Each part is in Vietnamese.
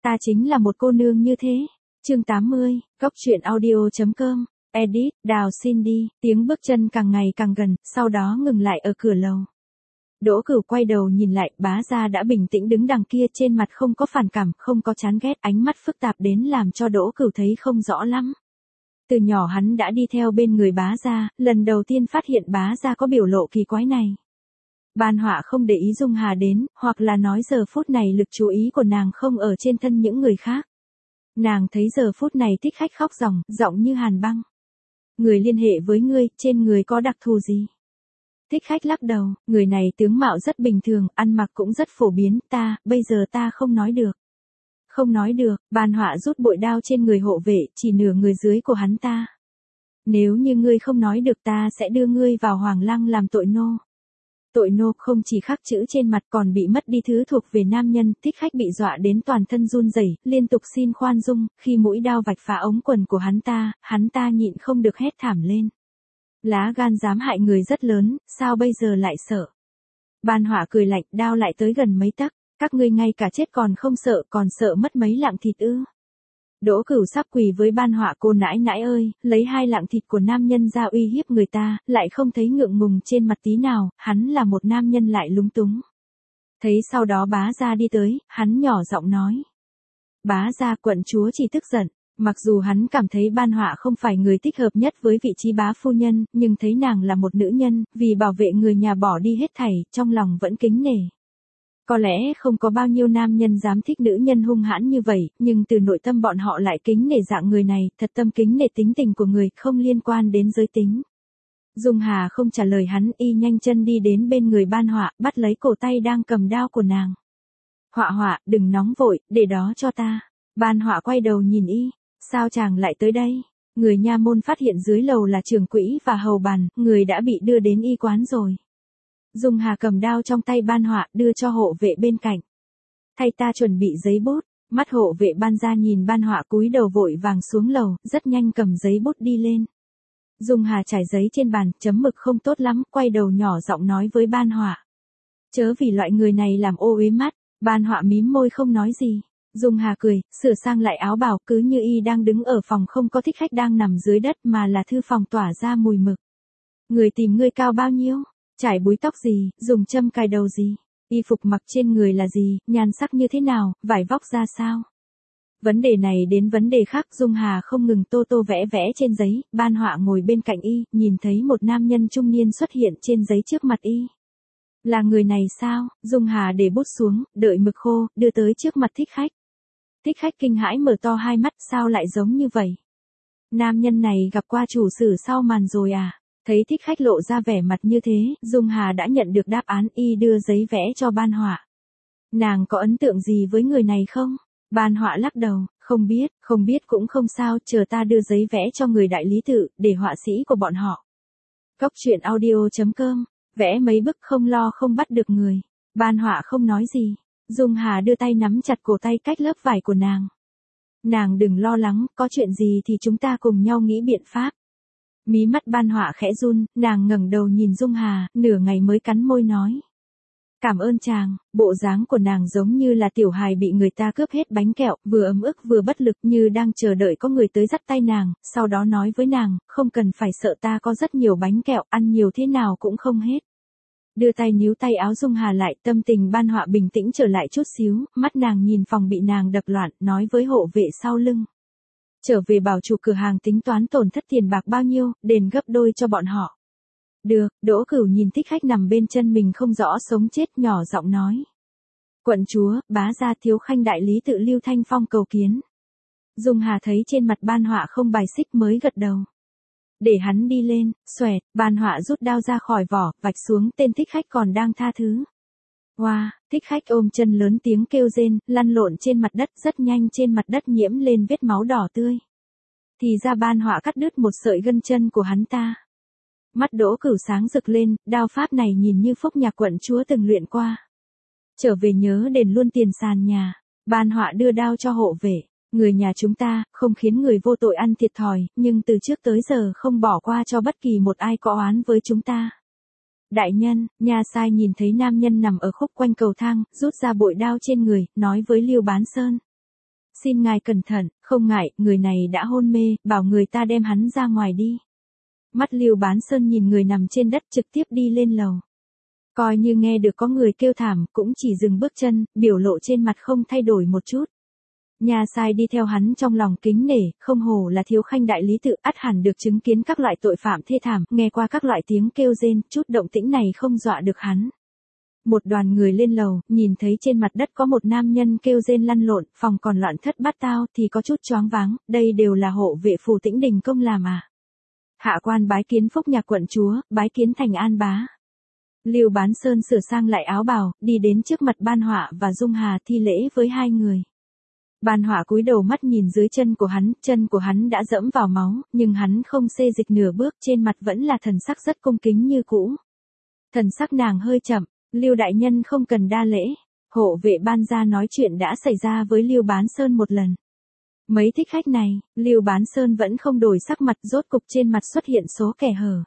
Ta chính là một cô nương như thế. Chương 80, Cóc truyện audio.com, edit, Đào Cindy, tiếng bước chân càng ngày càng gần, sau đó ngừng lại ở cửa lầu. Đỗ Cửu quay đầu nhìn lại, Bá Gia đã bình tĩnh đứng đằng kia, trên mặt không có phản cảm, không có chán ghét, ánh mắt phức tạp đến làm cho Đỗ Cửu thấy không rõ lắm. Từ nhỏ hắn đã đi theo bên người Bá Gia, lần đầu tiên phát hiện Bá Gia có biểu lộ kỳ quái này. Ban Họa không để ý Dung Hà đến, hoặc là nói giờ phút này lực chú ý của nàng không ở trên thân những người khác. Nàng thấy giờ phút này Thích Khách khóc ròng, giọng như hàn băng. Người liên hệ với ngươi, trên người có đặc thù gì? Thích Khách lắc đầu, người này tướng mạo rất bình thường, ăn mặc cũng rất phổ biến, bây giờ ta không nói được. Không nói được, Ban Họa rút bội đao trên người hộ vệ, chỉ nửa người dưới của hắn ta. Nếu như ngươi không nói được ta sẽ đưa ngươi vào Hoàng Lăng làm tội nô. Tội nô không chỉ khắc chữ trên mặt còn bị mất đi thứ thuộc về nam nhân. Thích Khách bị dọa đến toàn thân run rẩy, liên tục xin khoan dung, khi mũi đao vạch phá ống quần của hắn ta nhịn không được hét thảm lên. Lá gan dám hại người rất lớn, sao bây giờ lại sợ? Ban Họa cười lạnh, đao lại tới gần mấy tấc, các ngươi ngay cả chết còn không sợ, còn sợ mất mấy lạng thịt ư? Đỗ Cửu sắp quỳ với Ban Họa, cô nãi nãi ơi, lấy 2 lạng thịt của nam nhân ra uy hiếp người ta, lại không thấy ngượng ngùng trên mặt tí nào, hắn là một nam nhân lại lúng túng. Thấy sau đó Bá Gia đi tới, hắn nhỏ giọng nói. Bá Gia, quận chúa chỉ tức giận. Mặc dù hắn cảm thấy Ban Họa không phải người thích hợp nhất với vị trí bá phu nhân, nhưng thấy nàng là một nữ nhân, vì bảo vệ người nhà bỏ đi hết thảy, trong lòng vẫn kính nể. Có lẽ không có bao nhiêu nam nhân dám thích nữ nhân hung hãn như vậy, nhưng từ nội tâm bọn họ lại kính nể dạng người này, thật tâm kính nể tính tình của người, không liên quan đến giới tính. Dung Hà không trả lời hắn, y nhanh chân đi đến bên người Ban Họa, bắt lấy cổ tay đang cầm đao của nàng. Họa, đừng nóng vội, để đó cho ta. Ban Họa quay đầu nhìn y. Sao chàng lại tới đây? Người nha môn phát hiện dưới lầu là trưởng quỹ và hầu bàn, người đã bị đưa đến y quán rồi. Dung Hà cầm đao trong tay Ban Họa, đưa cho hộ vệ bên cạnh. Thay ta chuẩn bị giấy bút. Mắt hộ vệ Ban Gia nhìn Ban Họa cúi đầu vội vàng xuống lầu, rất nhanh cầm giấy bút đi lên. Dung Hà trải giấy trên bàn, chấm mực không tốt lắm, quay đầu nhỏ giọng nói với Ban Họa. Chớ vì loại người này làm ô uế mắt. Ban Họa mím môi không nói gì. Dung Hà cười, sửa sang lại áo bào, cứ như y đang đứng ở phòng không có Thích Khách đang nằm dưới đất mà là thư phòng tỏa ra mùi mực. Người tìm ngươi cao bao nhiêu? Trải búi tóc gì, dùng châm cài đầu gì? Y phục mặc trên người là gì, nhan sắc như thế nào, vải vóc ra sao? Vấn đề này đến vấn đề khác, Dung Hà không ngừng tô vẽ vẽ trên giấy. Ban Họa ngồi bên cạnh y, nhìn thấy một nam nhân trung niên xuất hiện trên giấy trước mặt y. Là người này sao? Dung Hà để bút xuống, đợi mực khô, đưa tới trước mặt Thích Khách. Thích Khách kinh hãi mở to hai mắt, sao lại giống như vậy? Nam nhân này gặp qua chủ sử sau màn rồi à? Thấy Thích Khách lộ ra vẻ mặt như thế, Dung Hà đã nhận được đáp án, y đưa giấy vẽ cho Ban Họa. Nàng có ấn tượng gì với người này không? Ban Họa lắc đầu, không biết cũng không sao, chờ ta đưa giấy vẽ cho người đại lý tự, để họa sĩ của bọn họ. Cóc truyện audio.com, vẽ mấy bức không lo không bắt được người. Ban Họa không nói gì. Dung Hà đưa tay nắm chặt cổ tay cách lớp vải của nàng. Nàng đừng lo lắng, có chuyện gì thì chúng ta cùng nhau nghĩ biện pháp. Mí mắt Ban Họa khẽ run, nàng ngẩng đầu nhìn Dung Hà, nửa ngày mới cắn môi nói. Cảm ơn chàng. Bộ dáng của nàng giống như là tiểu hài bị người ta cướp hết bánh kẹo, vừa ấm ức vừa bất lực, như đang chờ đợi có người tới dắt tay nàng, sau đó nói với nàng, không cần phải sợ, ta có rất nhiều bánh kẹo, ăn nhiều thế nào cũng không hết. Đưa tay níu tay áo Dung Hà lại, tâm tình Ban Họa bình tĩnh trở lại chút xíu, mắt nàng nhìn phòng bị nàng đập loạn, nói với hộ vệ sau lưng. Trở về bảo chủ cửa hàng tính toán tổn thất tiền bạc bao nhiêu, đền gấp đôi cho bọn họ. Được. Đỗ Cửu nhìn Thích Khách nằm bên chân mình không rõ sống chết, nhỏ giọng nói. Quận chúa, Bá Gia thiếu khanh đại lý tự Lưu Thanh Phong cầu kiến. Dung Hà thấy trên mặt Ban Họa không bài xích mới gật đầu. Để hắn đi lên. Xoẹt, Ban Họa rút đao ra khỏi vỏ, vạch xuống, tên Thích Khách còn đang tha thứ. Wow, Thích Khách ôm chân lớn tiếng kêu rên, lăn lộn trên mặt đất, rất nhanh trên mặt đất nhiễm lên vết máu đỏ tươi. Thì ra Ban Họa cắt đứt một sợi gân chân của hắn ta. Mắt Đỗ Cửu sáng rực lên, đao pháp này nhìn như Phúc Nhạc quận chúa từng luyện qua. Trở về nhớ đền luôn tiền sàn nhà. Ban Họa đưa đao cho hộ vệ. Người nhà chúng ta, không khiến người vô tội ăn thiệt thòi, nhưng từ trước tới giờ không bỏ qua cho bất kỳ một ai có oán với chúng ta. Đại nhân, nha sai nhìn thấy nam nhân nằm ở khúc quanh cầu thang, rút ra bội đao trên người, nói với Lưu Bán Sơn. Xin ngài cẩn thận, không ngại, người này đã hôn mê, bảo người ta đem hắn ra ngoài đi. Mắt Lưu Bán Sơn nhìn người nằm trên đất trực tiếp đi lên lầu. Coi như nghe được có người kêu thảm, cũng chỉ dừng bước chân, biểu lộ trên mặt không thay đổi một chút. Nhà sai đi theo hắn trong lòng kính nể, không hổ là Thiếu Khanh đại lý tự, ắt hẳn được chứng kiến các loại tội phạm thê thảm, nghe qua các loại tiếng kêu rên, chút động tĩnh này không dọa được hắn. Một đoàn người lên lầu, nhìn thấy trên mặt đất có một nam nhân kêu rên lăn lộn, phòng còn loạn thất bát tao thì có chút choáng váng, đây đều là hộ vệ Phù Tĩnh Đình công làm à. Hạ quan bái kiến Phúc Nhạc quận chúa, bái kiến Thành An bá. Lưu Bán Sơn sửa sang lại áo bào, đi đến trước mặt Ban Họa và Dung Hà thi lễ với hai người. Ban Họa cúi đầu mắt nhìn dưới chân của hắn đã dẫm vào máu, nhưng hắn không xê dịch nửa bước, trên mặt vẫn là thần sắc rất cung kính như cũ. Thần sắc nàng hơi chậm, Lưu đại nhân không cần đa lễ, hộ vệ Ban gia nói chuyện đã xảy ra với Lưu Bán Sơn một lần. Mấy thích khách này, Lưu Bán Sơn vẫn không đổi sắc mặt, rốt cục trên mặt xuất hiện số kẻ hở.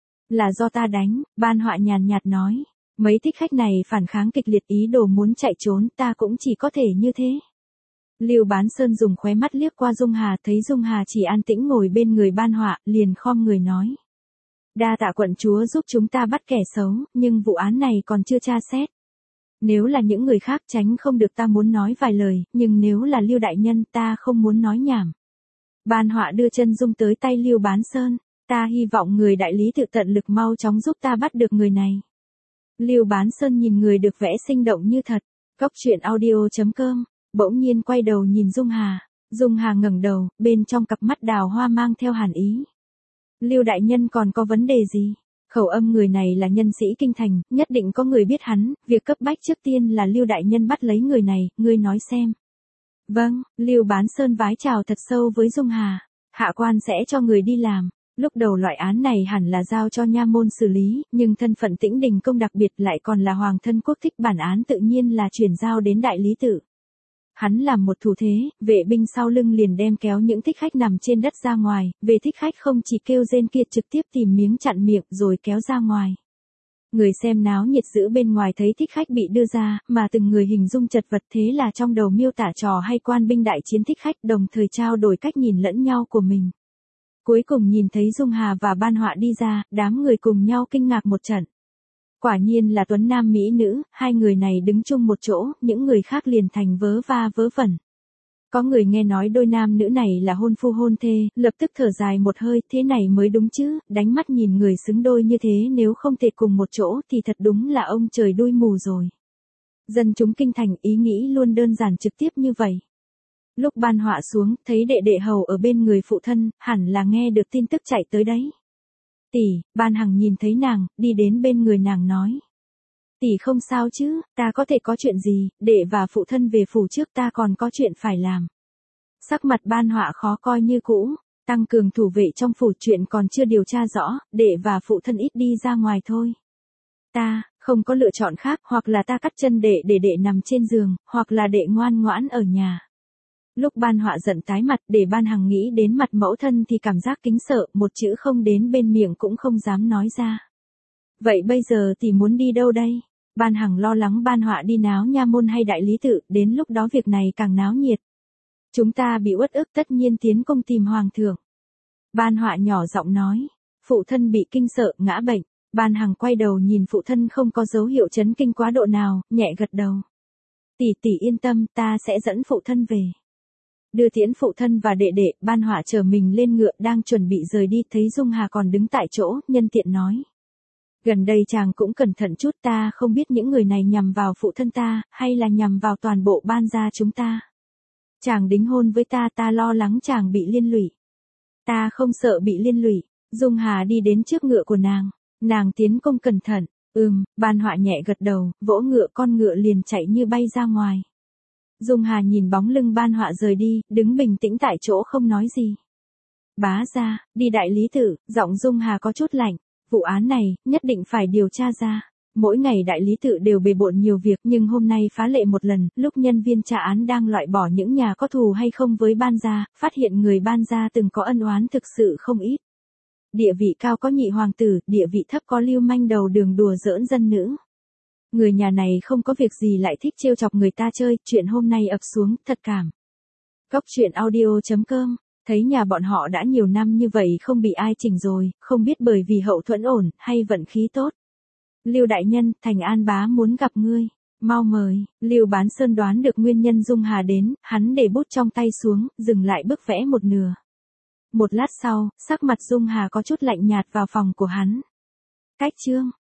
Là do ta đánh, Ban Họa nhàn nhạt nói. Mấy thích khách này phản kháng kịch liệt, ý đồ muốn chạy trốn, ta cũng chỉ có thể như thế. Lưu Bán Sơn dùng khóe mắt liếc qua Dung Hà, thấy Dung Hà chỉ an tĩnh ngồi bên người Ban Họa, liền khom người nói. Đa tạ quận chúa giúp chúng ta bắt kẻ xấu, nhưng vụ án này còn chưa tra xét. Nếu là những người khác tránh không được ta muốn nói vài lời, nhưng nếu là Lưu đại nhân ta không muốn nói nhảm. Ban Họa đưa chân dung tới tay Lưu Bán Sơn, ta hy vọng người đại lý tự tận lực mau chóng giúp ta bắt được người này. Lưu Bán Sơn nhìn người được vẽ sinh động như thật, Cóc truyện audio.com, bỗng nhiên quay đầu nhìn Dung Hà. Dung Hà ngẩng đầu, bên trong cặp mắt đào hoa mang theo hàn ý. Lưu đại nhân còn có vấn đề gì? Khẩu âm người này là nhân sĩ kinh thành, nhất định có người biết hắn, việc cấp bách trước tiên là Lưu đại nhân bắt lấy người này, ngươi nói xem. Vâng, Lưu Bán Sơn vái chào thật sâu với Dung Hà, hạ quan sẽ cho người đi làm. Lúc đầu loại án này hẳn là giao cho nha môn xử lý, nhưng thân phận Tĩnh Đình công đặc biệt lại còn là hoàng thân quốc thích, bản án tự nhiên là chuyển giao đến đại lý tự. Hắn làm một thủ thế, vệ binh sau lưng liền đem kéo những thích khách nằm trên đất ra ngoài, về thích khách không chỉ kêu rên kia trực tiếp tìm miếng chặn miệng rồi kéo ra ngoài. Người xem náo nhiệt giữ bên ngoài thấy thích khách bị đưa ra, mà từng người hình dung chật vật, thế là trong đầu miêu tả trò hay quan binh đại chiến thích khách, đồng thời trao đổi cách nhìn lẫn nhau của mình. Cuối cùng nhìn thấy Dung Hà và Ban Họa đi ra, đám người cùng nhau kinh ngạc một trận. Quả nhiên là tuấn nam mỹ nữ, hai người này đứng chung một chỗ, những người khác liền thành vớ va vớ vẩn. Có người nghe nói đôi nam nữ này là hôn phu hôn thê, lập tức thở dài một hơi, thế này mới đúng chứ, đánh mắt nhìn người xứng đôi như thế nếu không thể cùng một chỗ thì thật đúng là ông trời đuôi mù rồi. Dân chúng kinh thành ý nghĩ luôn đơn giản trực tiếp như vậy. Lúc Ban Họa xuống, thấy đệ đệ hầu ở bên người phụ thân, hẳn là nghe được tin tức chạy tới đấy. Tỷ, Ban Hằng nhìn thấy nàng, đi đến bên người nàng nói. Tỷ không sao chứ, ta có thể có chuyện gì, đệ và phụ thân về phủ trước, ta còn có chuyện phải làm. Sắc mặt Ban Họa khó coi như cũ, tăng cường thủ vệ trong phủ, chuyện còn chưa điều tra rõ, đệ và phụ thân ít đi ra ngoài thôi. Ta, không có lựa chọn khác, hoặc là ta cắt chân đệ để đệ nằm trên giường, hoặc là đệ ngoan ngoãn ở nhà. Lúc Ban Họa giận tái mặt, để Ban Hằng nghĩ đến mặt mẫu thân thì cảm giác kính sợ, một chữ không đến bên miệng cũng không dám nói ra. Vậy bây giờ thì muốn đi đâu đây? Ban Hằng lo lắng Ban Họa đi náo nha môn hay đại lý tự, đến lúc đó việc này càng náo nhiệt. Chúng ta bị uất ức tất nhiên tiến công tìm hoàng thượng. Ban Họa nhỏ giọng nói, phụ thân bị kinh sợ, ngã bệnh. Ban Hằng quay đầu nhìn phụ thân không có dấu hiệu chấn kinh quá độ nào, nhẹ gật đầu. Tỷ tỷ yên tâm, ta sẽ dẫn phụ thân về. Đưa tiễn phụ thân và đệ đệ, Ban Họa chờ mình lên ngựa đang chuẩn bị rời đi, thấy Dung Hà còn đứng tại chỗ, nhân tiện nói. Gần đây chàng cũng cẩn thận chút, ta không biết những người này nhằm vào phụ thân ta, hay là nhằm vào toàn bộ Ban gia chúng ta. Chàng đính hôn với ta, ta lo lắng chàng bị liên lụy. Ta không sợ bị liên lụy. Dung Hà đi đến trước ngựa của nàng tiến công cẩn thận. Ban Họa nhẹ gật đầu, vỗ ngựa, con ngựa liền chạy như bay ra ngoài. Dung Hà nhìn bóng lưng Ban Họa rời đi, đứng bình tĩnh tại chỗ không nói gì. Bá gia, đi đại lý tự, giọng Dung Hà có chút lạnh. Vụ án này, nhất định phải điều tra ra. Mỗi ngày đại lý tự đều bề bộn nhiều việc, nhưng hôm nay phá lệ một lần, lúc nhân viên tra án đang loại bỏ những nhà có thù hay không với Ban gia, phát hiện người Ban gia từng có ân oán thực sự không ít. Địa vị cao có nhị hoàng tử, địa vị thấp có lưu manh đầu đường đùa giỡn dân nữ. Người nhà này không có việc gì lại thích trêu chọc người ta chơi, chuyện hôm nay ập xuống, thật cảm. Cóc truyện audio.com, thấy nhà bọn họ đã nhiều năm như vậy không bị ai chỉnh rồi, không biết bởi vì hậu thuẫn ổn, hay vận khí tốt. Lưu đại nhân, Thành An bá muốn gặp ngươi. Mau mời. Lưu Bán Sơn đoán được nguyên nhân Dung Hà đến, hắn để bút trong tay xuống, dừng lại bức vẽ một nửa. Một lát sau, sắc mặt Dung Hà có chút lạnh nhạt vào phòng của hắn. Cách chương